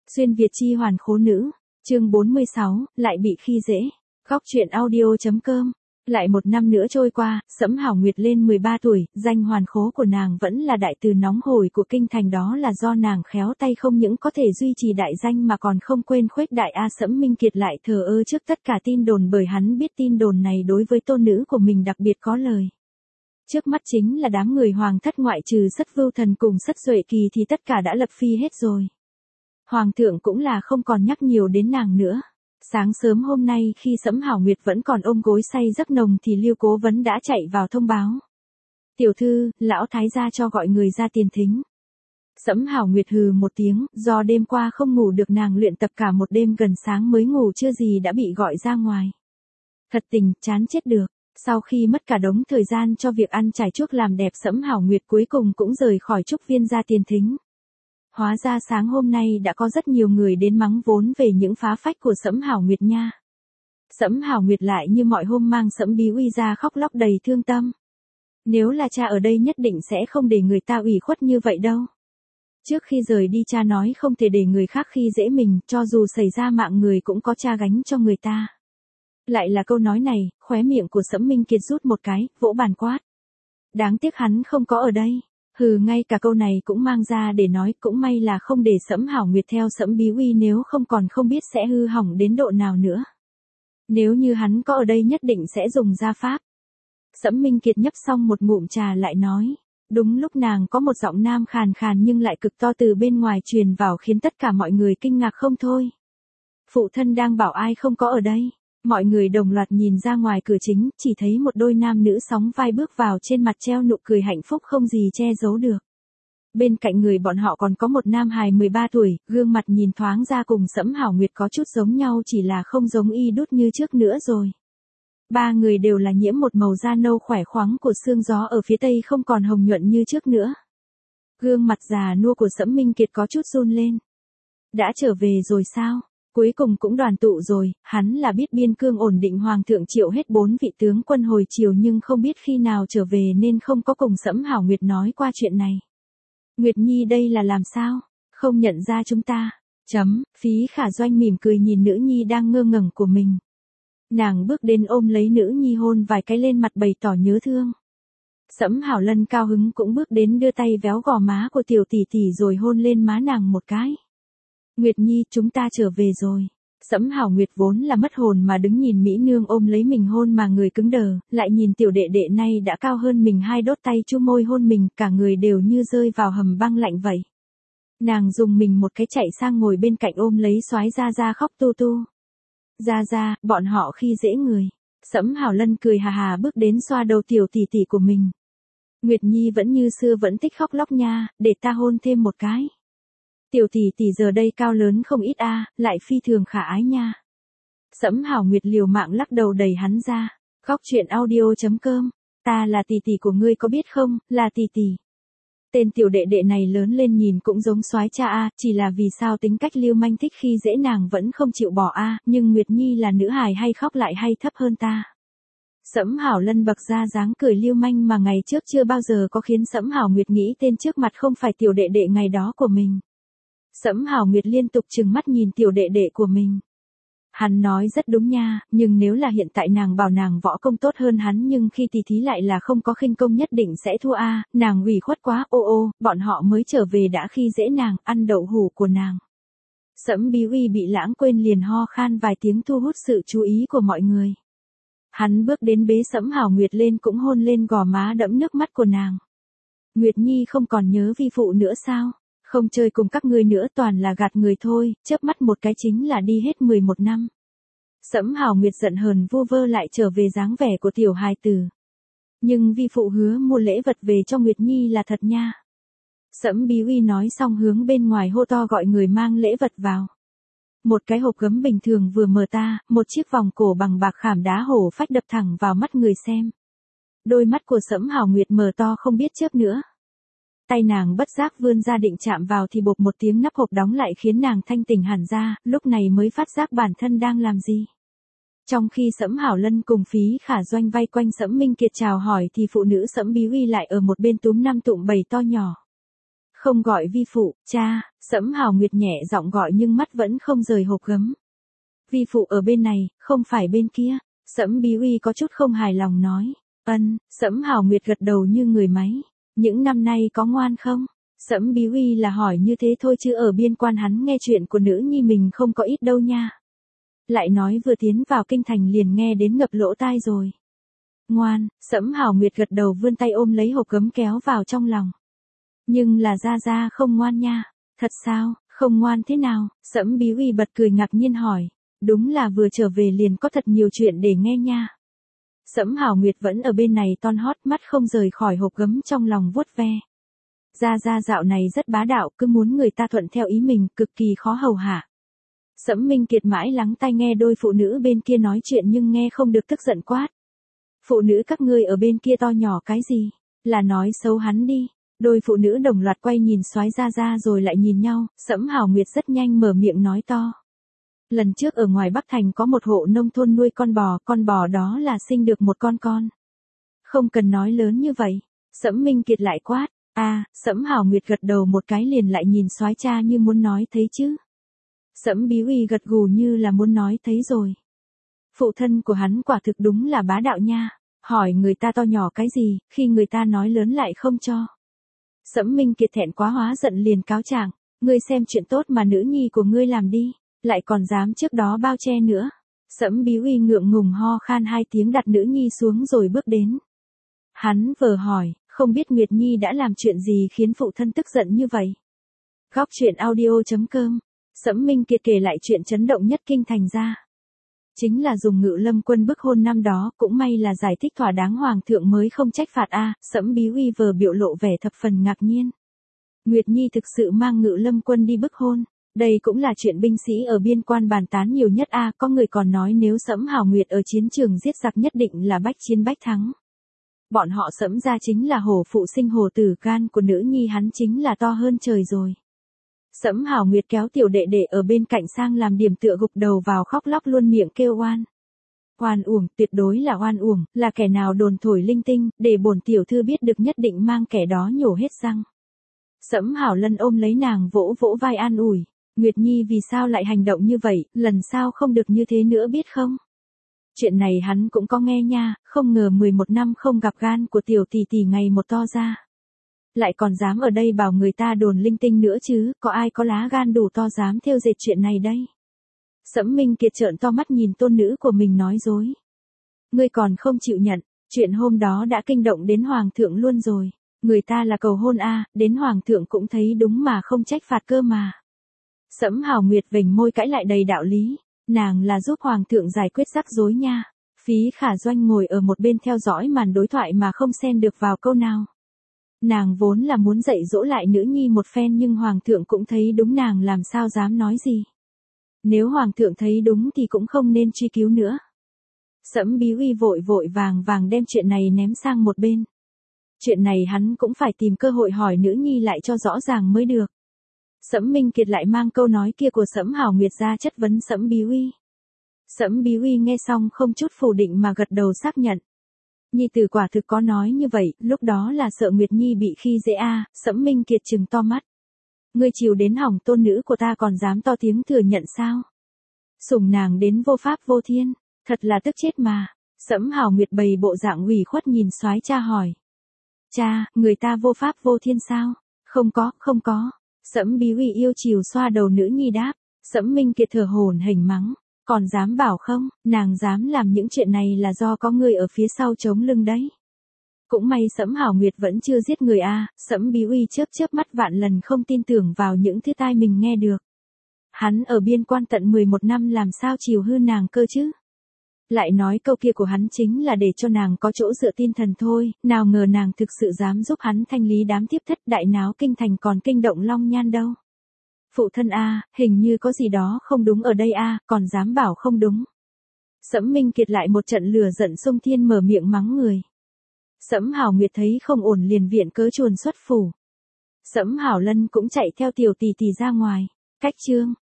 Xuyên Việt chi hoàn khố nữ, chương 46, lại bị khi dễ. Góc truyện audio.com. Lại một năm nữa trôi qua, Sẫm Hảo Nguyệt lên 13 tuổi, danh hoàn khố của nàng vẫn là đại từ nóng hổi của kinh thành, đó là do nàng khéo tay không những có thể duy trì đại danh mà còn không quên khuếch đại. Sẫm Minh Kiệt lại thờ ơ trước tất cả tin đồn, bởi hắn biết tin đồn này đối với tôn nữ của mình đặc biệt có lời. Trước mắt chính là đám người hoàng thất, ngoại trừ Sất Vưu Thần cùng Sất Duệ Kỳ thì tất cả đã lập phi hết rồi. Hoàng thượng cũng là không còn nhắc nhiều đến nàng nữa. Sáng sớm hôm nay khi Sẫm Hảo Nguyệt vẫn còn ôm gối say giấc nồng thì Lưu Cố Vấn đã chạy vào thông báo. Tiểu thư, lão thái gia cho gọi người ra tiền thính. Sẫm Hảo Nguyệt hừ một tiếng, do đêm qua không ngủ được, nàng luyện tập cả một đêm, gần sáng mới ngủ chưa gì đã bị gọi ra ngoài. Thật tình, chán chết được. Sau khi mất cả đống thời gian cho việc ăn trải chuốt làm đẹp, Sẫm Hảo Nguyệt cuối cùng cũng rời khỏi trúc viên ra tiền thính. Hóa ra sáng hôm nay đã có rất nhiều người đến mắng vốn về những phá phách của Sẫm Hảo Nguyệt nha. Sẫm Hảo Nguyệt lại như mọi hôm mang Sẫm Bí Uy ra khóc lóc đầy thương tâm. Nếu là cha ở đây nhất định sẽ không để người ta ủy khuất như vậy đâu. Trước khi rời đi cha nói không thể để người khác khi dễ mình, cho dù xảy ra mạng người cũng có cha gánh cho người ta. Lại là câu nói này, khóe miệng của Sẫm Minh Kiệt rút một cái, vỗ bàn quát. Đáng tiếc hắn không có ở đây. Hừ, ngay cả câu này cũng mang ra để nói, cũng may là không để Sẫm Hảo Nguyệt theo Sẫm Bí Uy, nếu không còn không biết sẽ hư hỏng đến độ nào nữa. Nếu như hắn có ở đây nhất định sẽ dùng gia pháp. Sẫm Minh Kiệt nhấp xong một ngụm trà lại nói. Đúng lúc nàng có một giọng nam khàn khàn nhưng lại cực to từ bên ngoài truyền vào khiến tất cả mọi người kinh ngạc không thôi. Phụ thân đang bảo ai không có ở đây. Mọi người đồng loạt nhìn ra ngoài cửa chính, chỉ thấy một đôi nam nữ sóng vai bước vào, trên mặt treo nụ cười hạnh phúc không gì che giấu được. Bên cạnh người bọn họ còn có một nam hài 13 tuổi, gương mặt nhìn thoáng ra cùng Sẫm Hảo Nguyệt có chút giống nhau, chỉ là không giống y đút như trước nữa rồi. Ba người đều là nhiễm một màu da nâu khỏe khoắn của sương gió ở phía tây, không còn hồng nhuận như trước nữa. Gương mặt già nua của Sẫm Minh Kiệt có chút run lên. Đã trở về rồi sao? Cuối cùng cũng đoàn tụ rồi, hắn là biết biên cương ổn định, hoàng thượng triệu hết 4 vị tướng quân hồi chiều nhưng không biết khi nào trở về nên không có cùng Sẫm Hảo Nguyệt nói qua chuyện này. Nguyệt Nhi đây là làm sao? Không nhận ra chúng ta? Phí Khả Doanh mỉm cười nhìn nữ nhi đang ngơ ngẩn của mình. Nàng bước đến ôm lấy nữ nhi hôn vài cái lên mặt bày tỏ nhớ thương. Sẫm Hảo Lân cao hứng cũng bước đến đưa tay véo gò má của tiểu tỷ tỷ rồi hôn lên má nàng một cái. Nguyệt Nhi, chúng ta trở về rồi. Sẫm Hảo Nguyệt vốn là mất hồn mà đứng nhìn mỹ nương ôm lấy mình hôn mà người cứng đờ, lại nhìn tiểu đệ đệ này đã cao hơn mình 2 đốt tay chu môi hôn mình, cả người đều như rơi vào hầm băng lạnh vậy. Nàng dùng mình một cái chạy sang ngồi bên cạnh ôm lấy Soái Gia Gia khóc tu tu. Gia Gia, bọn họ khi dễ người. Sẫm Hảo Lân cười hà hà bước đến xoa đầu tiểu tỷ tỷ của mình. Nguyệt Nhi vẫn như xưa vẫn thích khóc lóc nha, để ta hôn thêm một cái. Tiểu tỷ tỷ giờ đây cao lớn không ít lại phi thường khả ái nha. Sẫm Hảo Nguyệt liều mạng lắc đầu đẩy hắn ra. Góc truyện audio.com. Ta là tỷ tỷ của ngươi có biết không, là tỷ tỷ. Tên tiểu đệ đệ này lớn lên nhìn cũng giống soái cha chỉ là vì sao tính cách lưu manh thích khi dễ nàng vẫn không chịu bỏ nhưng Nguyệt Nhi là nữ hài hay khóc lại hay thấp hơn ta. Sẫm Hảo Lân bật ra dáng cười lưu manh mà ngày trước chưa bao giờ có, khiến Sẫm Hảo Nguyệt nghĩ tên trước mặt không phải tiểu đệ đệ ngày đó của mình. Sẫm Hảo Nguyệt liên tục trừng mắt nhìn tiểu đệ đệ của mình. Hắn nói rất đúng nha, nhưng nếu là hiện tại nàng bảo nàng võ công tốt hơn hắn nhưng khi tỉ thí lại là không có khinh công nhất định sẽ thua nàng ủy khuất quá. Bọn họ mới trở về đã khi dễ nàng, ăn đậu hủ của nàng. Sẫm Bí Uy bị lãng quên liền ho khan vài tiếng thu hút sự chú ý của mọi người. Hắn bước đến bế Sẫm Hảo Nguyệt lên cũng hôn lên gò má đẫm nước mắt của nàng. Nguyệt Nhi không còn nhớ vi phụ nữa sao? Không chơi cùng các ngươi nữa, toàn là gạt người thôi, chớp mắt một cái chính là đi hết 11 năm. Sẫm Hảo Nguyệt giận hờn vu vơ lại trở về dáng vẻ của tiểu hài tử. Nhưng vi phụ hứa mua lễ vật về cho Nguyệt Nhi là thật nha. Sẫm Bí Uy nói xong hướng bên ngoài hô to gọi người mang lễ vật vào. Một cái hộp gấm bình thường vừa mở ta, một chiếc vòng cổ bằng bạc khảm đá hổ phách đập thẳng vào mắt người xem. Đôi mắt của Sẫm Hảo Nguyệt mở to không biết chớp nữa. Tay nàng bất giác vươn ra định chạm vào thì bộp một tiếng nắp hộp đóng lại khiến nàng thanh tỉnh hẳn ra, lúc này mới phát giác bản thân đang làm gì. Trong khi Sẫm Hảo Lân cùng Phí Khả Doanh vây quanh Sẫm Minh Kiệt chào hỏi thì phụ nữ Sẫm Bí Uy lại ở một bên túm năm tụm 7 to nhỏ. Không gọi vi phụ, cha, Sẫm Hào Nguyệt nhẹ giọng gọi nhưng mắt vẫn không rời hộp gấm. Vi phụ ở bên này, không phải bên kia. Sẫm Bí Uy có chút không hài lòng nói. Sẫm Hào Nguyệt gật đầu như người máy. Những năm nay có ngoan không? Sẫm Bí Uy là hỏi như thế thôi chứ ở biên quan hắn nghe chuyện của nữ nhi mình không có ít đâu nha. Lại nói vừa tiến vào kinh thành liền nghe đến ngập lỗ tai rồi. Ngoan, Sẫm Hào Nguyệt gật đầu vươn tay ôm lấy hộp gấm kéo vào trong lòng. Nhưng là Gia không ngoan nha. Thật sao, không ngoan thế nào? Sẫm Bí Uy bật cười ngạc nhiên hỏi. Đúng là vừa trở về liền có thật nhiều chuyện để nghe nha. Sẫm Hào Nguyệt vẫn ở bên này ton hót mắt không rời khỏi hộp gấm trong lòng vuốt ve. Gia dạo này rất bá đạo, cứ muốn người ta thuận theo ý mình, cực kỳ khó hầu hạ. Sẫm Minh Kiệt mãi lắng tai nghe đôi phụ nữ bên kia nói chuyện nhưng nghe không được tức giận quát. Phụ nữ các ngươi ở bên kia to nhỏ cái gì? Là nói xấu hắn đi. Đôi phụ nữ đồng loạt quay nhìn soái Gia rồi lại nhìn nhau, Sẫm Hào Nguyệt rất nhanh mở miệng nói to. Lần trước ở ngoài Bắc Thành có một hộ nông thôn nuôi con bò đó là sinh được một con. Không cần nói lớn như vậy. Sẫm Minh Kiệt lại quát. Sẫm Hào Nguyệt gật đầu một cái liền lại nhìn soái cha như muốn nói thấy chứ. Sẫm Bí Uy gật gù như là muốn nói thấy rồi. Phụ thân của hắn quả thực đúng là bá đạo nha. Hỏi người ta to nhỏ cái gì, khi người ta nói lớn lại không cho. Sẫm Minh Kiệt thẹn quá hóa giận liền cáo trạng. Ngươi xem chuyện tốt mà nữ nhi của ngươi làm đi. Lại còn dám trước đó bao che nữa. Sẫm Bí Uy ngượng ngùng ho khan 2 tiếng đặt nữ nhi xuống rồi bước đến. Hắn vờ hỏi, không biết Nguyệt Nhi đã làm chuyện gì khiến phụ thân tức giận như vậy. Góc truyện audio.com. Sẫm Minh Kiệt kể lại chuyện chấn động nhất kinh thành ra. Chính là dùng Ngự Lâm Quân bức hôn năm đó, cũng may là giải thích thỏa đáng hoàng thượng mới không trách phạt Sẫm Bí Uy vờ biểu lộ vẻ thập phần ngạc nhiên. Nguyệt Nhi thực sự mang Ngự Lâm Quân đi bức hôn. Đây cũng là chuyện binh sĩ ở biên quan bàn tán nhiều nhất có người còn nói nếu Sẫm Hào Nguyệt ở chiến trường giết giặc nhất định là bách chiến bách thắng. Bọn họ Sẫm gia chính là hổ phụ sinh hổ tử, gan của nữ nhi hắn chính là to hơn trời rồi. Sẫm Hào Nguyệt kéo tiểu đệ đệ ở bên cạnh sang làm điểm tựa gục đầu vào khóc lóc luôn miệng kêu oan. Oan uổng, tuyệt đối là oan uổng, là kẻ nào đồn thổi linh tinh, để bổn tiểu thư biết được nhất định mang kẻ đó nhổ hết răng. Sẫm Hào Lân ôm lấy nàng vỗ vỗ vai an ủi. Nguyệt Nhi vì sao lại hành động như vậy, lần sau không được như thế nữa biết không? Chuyện này hắn cũng có nghe nha, không ngờ 11 năm không gặp gan của tiểu tỷ tỷ ngày một to ra. Lại còn dám ở đây bảo người ta đồn linh tinh nữa chứ, có ai có lá gan đủ to dám thêu dệt chuyện này đây? Sẫm Minh Kiệt trợn to mắt nhìn tôn nữ của mình nói dối. Ngươi còn không chịu nhận, chuyện hôm đó đã kinh động đến hoàng thượng luôn rồi. Người ta là cầu hôn đến hoàng thượng cũng thấy đúng mà không trách phạt cơ mà. Sẫm Hào Nguyệt vểnh môi cãi lại đầy đạo lý. Nàng là giúp hoàng thượng giải quyết rắc rối nha. Phí Khả Doanh ngồi ở một bên theo dõi màn đối thoại mà không xen được vào câu nào. Nàng vốn là muốn dạy dỗ lại nữ nhi một phen nhưng hoàng thượng cũng thấy đúng, nàng làm sao dám nói gì. Nếu hoàng thượng thấy đúng thì cũng không nên truy cứu nữa. Sẫm Bí Uy vội vàng đem chuyện này ném sang một bên. Chuyện này hắn cũng phải tìm cơ hội hỏi nữ nhi lại cho rõ ràng mới được. Sẫm Minh Kiệt lại mang câu nói kia của Sẫm Hào Nguyệt ra chất vấn Sẫm Bí Uy. Sẫm Bí Uy nghe xong không chút phủ định mà gật đầu xác nhận. Nhi tử quả thực có nói như vậy, lúc đó là sợ Nguyệt Nhi bị khi dễ Sẫm Minh Kiệt trừng to mắt. Ngươi chiều đến hỏng tôn nữ của ta còn dám to tiếng thừa nhận sao? Sủng nàng đến vô pháp vô thiên, thật là tức chết mà. Sẫm Hào Nguyệt bày bộ dạng ủy khuất nhìn soái cha hỏi. Cha, người ta vô pháp vô thiên sao? Không có. Sẫm Bí Uy yêu chiều xoa đầu nữ nhi đáp. Sẫm Minh Kiệt thở hổn hển mắng. Còn dám bảo không, nàng dám làm những chuyện này là do có người ở phía sau chống lưng đấy. Cũng may Sẫm Hào Nguyệt vẫn chưa giết người Sẫm Bí Uy chớp mắt vạn lần không tin tưởng vào những thứ tai mình nghe được. Hắn ở biên quan tận 11 năm làm sao chiều hư nàng cơ chứ? Lại nói câu kia của hắn chính là để cho nàng có chỗ dựa tin thần thôi, nào ngờ nàng thực sự dám giúp hắn thanh lý đám tiếp thất đại náo kinh thành còn kinh động Long Nhan đâu. Phụ thân hình như có gì đó không đúng ở đây còn dám bảo không đúng. Sẫm Minh Kiệt lại một trận lửa giận xông thiên mở miệng mắng người. Sẫm Hào Nguyệt thấy không ổn liền viện cớ chuồn xuất phủ. Sẫm Hào Lân cũng chạy theo tiểu tỷ tỷ ra ngoài. Cách chương